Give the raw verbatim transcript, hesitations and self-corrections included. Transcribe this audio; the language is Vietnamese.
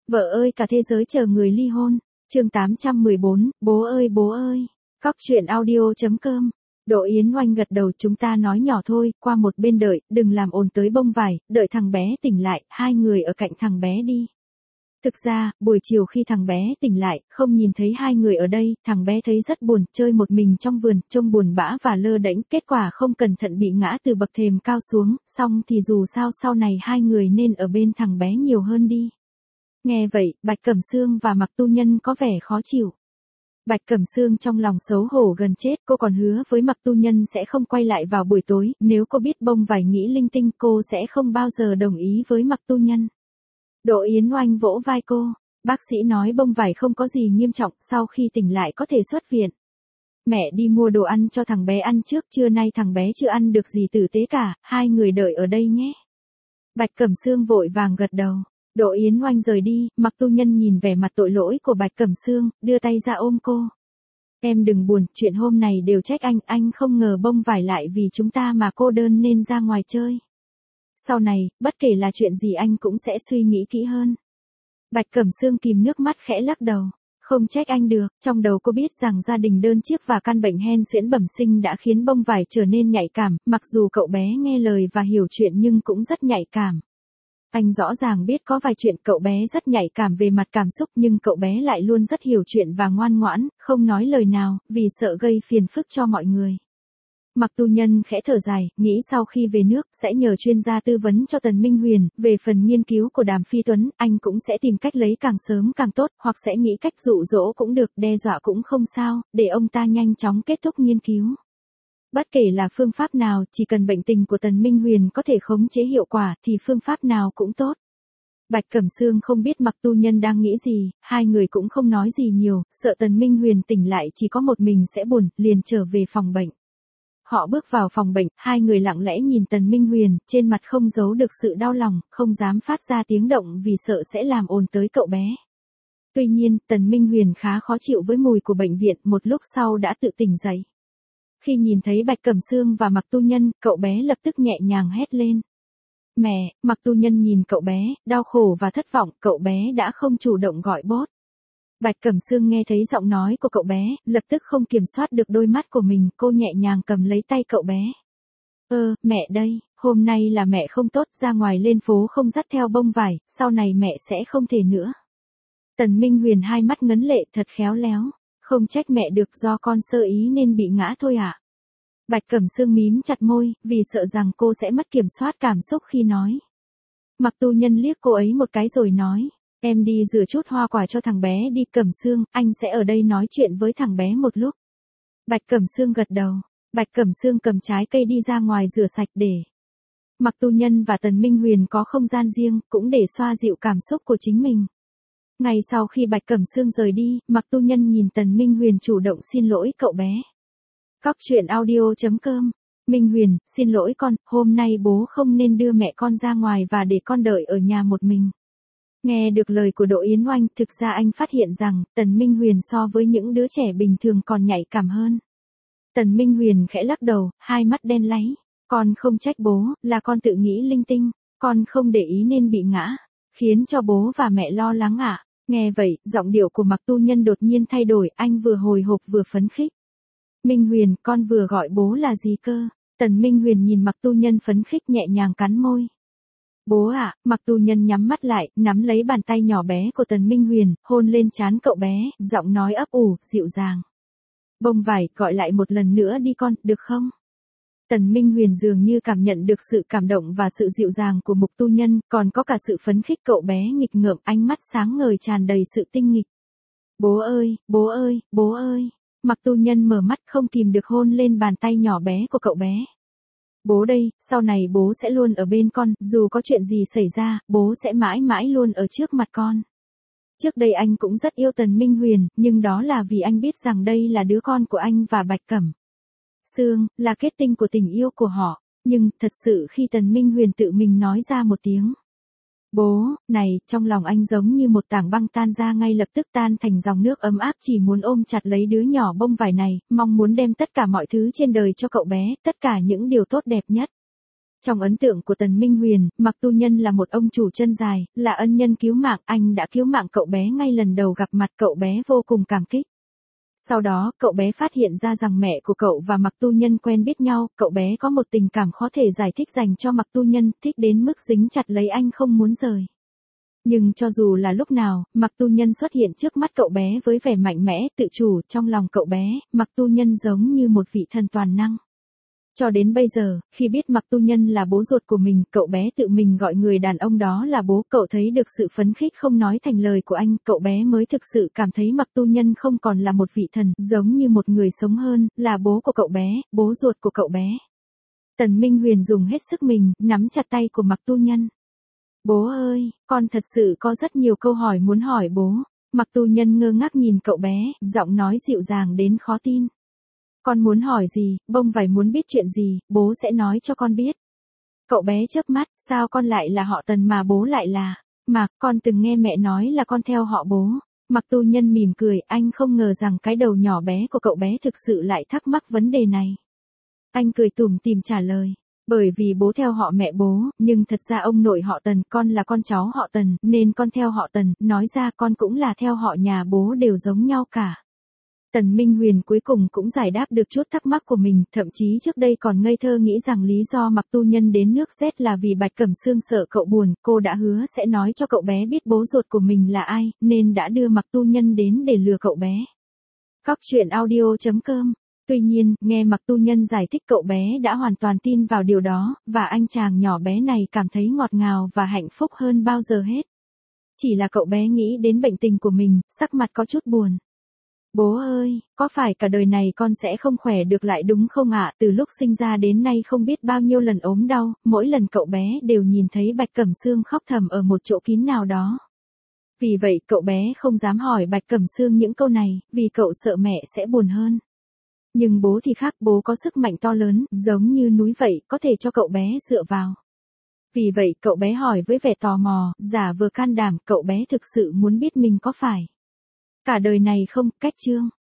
Vợ ơi cả thế giới chờ người ly hôn. Chương tám trăm mười bốn, bố ơi bố ơi. Cóc truyện audio chấm com. Đỗ Yến Oanh gật đầu, chúng ta nói nhỏ thôi, qua một bên đợi, đừng làm ồn tới bông vải, đợi thằng bé tỉnh lại, hai người ở cạnh thằng bé đi. Thực ra, buổi chiều khi thằng bé tỉnh lại, không nhìn thấy hai người ở đây, thằng bé thấy rất buồn, chơi một mình trong vườn, trông buồn bã và lơ đễnh, kết quả không cẩn thận bị ngã từ bậc thềm cao xuống, xong thì dù sao sau này hai người nên ở bên thằng bé nhiều hơn đi. Nghe vậy, Bạch Cẩm Sương và Mặc Tu Nhân có vẻ khó chịu. Bạch Cẩm Sương trong lòng xấu hổ gần chết, cô còn hứa với Mặc Tu Nhân sẽ không quay lại vào buổi tối, nếu cô biết bông vải nghĩ linh tinh cô sẽ không bao giờ đồng ý với Mặc Tu Nhân. Đỗ Yến Oanh vỗ vai cô, bác sĩ nói bông vải không có gì nghiêm trọng, sau khi tỉnh lại có thể xuất viện. Mẹ đi mua đồ ăn cho thằng bé ăn trước, trưa nay thằng bé chưa ăn được gì tử tế cả, hai người đợi ở đây nhé. Bạch Cẩm Sương vội vàng gật đầu. Đỗ Yến Oanh rời đi, Mặc Tu Nhân nhìn vẻ mặt tội lỗi của Bạch Cẩm Sương, đưa tay ra ôm cô. Em đừng buồn, chuyện hôm này đều trách anh, anh không ngờ bông vải lại vì chúng ta mà cô đơn nên ra ngoài chơi. Sau này, bất kể là chuyện gì anh cũng sẽ suy nghĩ kỹ hơn. Bạch Cẩm Sương kìm nước mắt khẽ lắc đầu. Không trách anh được, trong đầu cô biết rằng gia đình đơn chiếc và căn bệnh hen suyễn bẩm sinh đã khiến bông vải trở nên nhạy cảm, mặc dù cậu bé nghe lời và hiểu chuyện nhưng cũng rất nhạy cảm. Anh rõ ràng biết có vài chuyện cậu bé rất nhạy cảm về mặt cảm xúc nhưng cậu bé lại luôn rất hiểu chuyện và ngoan ngoãn, không nói lời nào, vì sợ gây phiền phức cho mọi người. Mặc Tu Nhân khẽ thở dài, nghĩ sau khi về nước, sẽ nhờ chuyên gia tư vấn cho Tần Minh Huyền, về phần nghiên cứu của Đàm Phi Tuấn, anh cũng sẽ tìm cách lấy càng sớm càng tốt, hoặc sẽ nghĩ cách dụ dỗ cũng được, đe dọa cũng không sao, để ông ta nhanh chóng kết thúc nghiên cứu. Bất kể là phương pháp nào, chỉ cần bệnh tình của Tần Minh Huyền có thể khống chế hiệu quả, thì phương pháp nào cũng tốt. Bạch Cẩm Sương không biết Mặc Tu Nhân đang nghĩ gì, hai người cũng không nói gì nhiều, sợ Tần Minh Huyền tỉnh lại chỉ có một mình sẽ buồn, liền trở về phòng bệnh. Họ bước vào phòng bệnh, hai người lặng lẽ nhìn Tần Minh Huyền, trên mặt không giấu được sự đau lòng, không dám phát ra tiếng động vì sợ sẽ làm ồn tới cậu bé. Tuy nhiên, Tần Minh Huyền khá khó chịu với mùi của bệnh viện, một lúc sau đã tự tỉnh dậy. Khi nhìn thấy Bạch Cẩm Sương và Mặc Tu Nhân, cậu bé lập tức nhẹ nhàng hét lên. Mẹ, Mặc Tu Nhân nhìn cậu bé, đau khổ và thất vọng, cậu bé đã không chủ động gọi bốt. Bạch Cẩm Sương nghe thấy giọng nói của cậu bé, lập tức không kiểm soát được đôi mắt của mình, cô nhẹ nhàng cầm lấy tay cậu bé. Ơ, mẹ đây, hôm nay là mẹ không tốt, ra ngoài lên phố không dắt theo bông vải, sau này mẹ sẽ không thể nữa. Tần Minh Huyền hai mắt ngấn lệ thật khéo léo. Không trách mẹ được, do con sơ ý nên bị ngã thôi ạ. À? Bạch Cẩm Sương mím chặt môi, vì sợ rằng cô sẽ mất kiểm soát cảm xúc khi nói. Mặc Tu Nhân liếc cô ấy một cái rồi nói, em đi rửa chút hoa quả cho thằng bé đi. Cẩm Sương, anh sẽ ở đây nói chuyện với thằng bé một lúc. Bạch Cẩm Sương gật đầu. Bạch Cẩm Sương cầm trái cây đi ra ngoài rửa sạch để. Mặc Tu Nhân và Tần Minh Huyền có không gian riêng, cũng để xoa dịu cảm xúc của chính mình. Ngày sau khi Bạch Cẩm Sương rời đi, Mặc Tu Nhân nhìn Tần Minh Huyền chủ động xin lỗi cậu bé. Cóc truyện audio chấm com. Minh Huyền, xin lỗi con, hôm nay bố không nên đưa mẹ con ra ngoài và để con đợi ở nhà một mình. Nghe được lời của Đỗ Yến Oanh, thực ra anh phát hiện rằng, Tần Minh Huyền so với những đứa trẻ bình thường còn nhạy cảm hơn. Tần Minh Huyền khẽ lắc đầu, hai mắt đen láy. Con không trách bố, là con tự nghĩ linh tinh, con không để ý nên bị ngã, khiến cho bố và mẹ lo lắng ạ. À? Nghe vậy, giọng điệu của Mặc Tu Nhân đột nhiên thay đổi, anh vừa hồi hộp vừa phấn khích. Minh Huyền, con vừa gọi bố là gì cơ? Tần Minh Huyền nhìn Mặc Tu Nhân phấn khích nhẹ nhàng cắn môi. Bố ạ, à, Mặc Tu Nhân nhắm mắt lại, nắm lấy bàn tay nhỏ bé của Tần Minh Huyền, hôn lên trán cậu bé, giọng nói ấp ủ, dịu dàng. Bông vải, gọi lại một lần nữa đi con, được không? Tần Minh Huyền dường như cảm nhận được sự cảm động và sự dịu dàng của Mục Tu Nhân, còn có cả sự phấn khích cậu bé nghịch ngợm, ánh mắt sáng ngời tràn đầy sự tinh nghịch. Bố ơi, bố ơi, bố ơi. Mặc Tu Nhân mở mắt không kìm được hôn lên bàn tay nhỏ bé của cậu bé. Bố đây, sau này bố sẽ luôn ở bên con, dù có chuyện gì xảy ra, bố sẽ mãi mãi luôn ở trước mặt con. Trước đây anh cũng rất yêu Tần Minh Huyền, nhưng đó là vì anh biết rằng đây là đứa con của anh và Bạch Cẩm Sương, là kết tinh của tình yêu của họ. Nhưng, thật sự khi Tần Minh Huyền tự mình nói ra một tiếng bố, này, trong lòng anh giống như một tảng băng tan ra ngay lập tức tan thành dòng nước ấm áp, chỉ muốn ôm chặt lấy đứa nhỏ bông vải này, mong muốn đem tất cả mọi thứ trên đời cho cậu bé, tất cả những điều tốt đẹp nhất. Trong ấn tượng của Tần Minh Huyền, Mạc Tu Nhân là một ông chủ chân dài, là ân nhân cứu mạng, anh đã cứu mạng cậu bé ngay lần đầu gặp mặt, cậu bé vô cùng cảm kích. Sau đó, cậu bé phát hiện ra rằng mẹ của cậu và Mạc Tu Nhân quen biết nhau, cậu bé có một tình cảm khó thể giải thích dành cho Mạc Tu Nhân, thích đến mức dính chặt lấy anh không muốn rời. Nhưng cho dù là lúc nào, Mạc Tu Nhân xuất hiện trước mắt cậu bé với vẻ mạnh mẽ, tự chủ, trong lòng cậu bé, Mạc Tu Nhân giống như một vị thần toàn năng. Cho đến bây giờ, khi biết Mạc Tu Nhân là bố ruột của mình, cậu bé tự mình gọi người đàn ông đó là bố, cậu thấy được sự phấn khích không nói thành lời của anh, cậu bé mới thực sự cảm thấy Mạc Tu Nhân không còn là một vị thần, giống như một người sống hơn, là bố của cậu bé, bố ruột của cậu bé. Tần Minh Huyền dùng hết sức mình, nắm chặt tay của Mạc Tu Nhân. Bố ơi, con thật sự có rất nhiều câu hỏi muốn hỏi bố. Mạc Tu Nhân ngơ ngác nhìn cậu bé, giọng nói dịu dàng đến khó tin. Con muốn hỏi gì, bông vải muốn biết chuyện gì, bố sẽ nói cho con biết. Cậu bé chớp mắt, sao con lại là họ Tần mà bố lại là... Mạc, con từng nghe mẹ nói là con theo họ bố. Mạc Tu Nhân mỉm cười, anh không ngờ rằng cái đầu nhỏ bé của cậu bé thực sự lại thắc mắc vấn đề này. Anh cười tủm tỉm trả lời. Bởi vì bố theo họ mẹ bố, nhưng thật ra ông nội họ Tần, con là con cháu họ Tần, nên con theo họ Tần, nói ra con cũng là theo họ nhà bố đều giống nhau cả. Tần Minh Huyền cuối cùng cũng giải đáp được chút thắc mắc của mình, thậm chí trước đây còn ngây thơ nghĩ rằng lý do Mạc Tu Nhân đến nước Z là vì Bạch Cẩm Sương sợ cậu buồn, cô đã hứa sẽ nói cho cậu bé biết bố ruột của mình là ai, nên đã đưa Mạc Tu Nhân đến để lừa cậu bé. Cóc truyện audio chấm com. Tuy nhiên, nghe Mạc Tu Nhân giải thích cậu bé đã hoàn toàn tin vào điều đó, và anh chàng nhỏ bé này cảm thấy ngọt ngào và hạnh phúc hơn bao giờ hết. Chỉ là cậu bé nghĩ đến bệnh tình của mình, sắc mặt có chút buồn. Bố ơi, có phải cả đời này con sẽ không khỏe được lại đúng không ạ? Từ lúc sinh ra đến nay không biết bao nhiêu lần ốm đau, mỗi lần cậu bé đều nhìn thấy Bạch Cẩm Sương khóc thầm ở một chỗ kín nào đó. Vì vậy cậu bé không dám hỏi Bạch Cẩm Sương những câu này, vì cậu sợ mẹ sẽ buồn hơn. Nhưng bố thì khác, bố có sức mạnh to lớn, giống như núi vậy, có thể cho cậu bé dựa vào. Vì vậy cậu bé hỏi với vẻ tò mò, giả vờ can đảm, cậu bé thực sự muốn biết mình có phải cả đời này không, cách chương.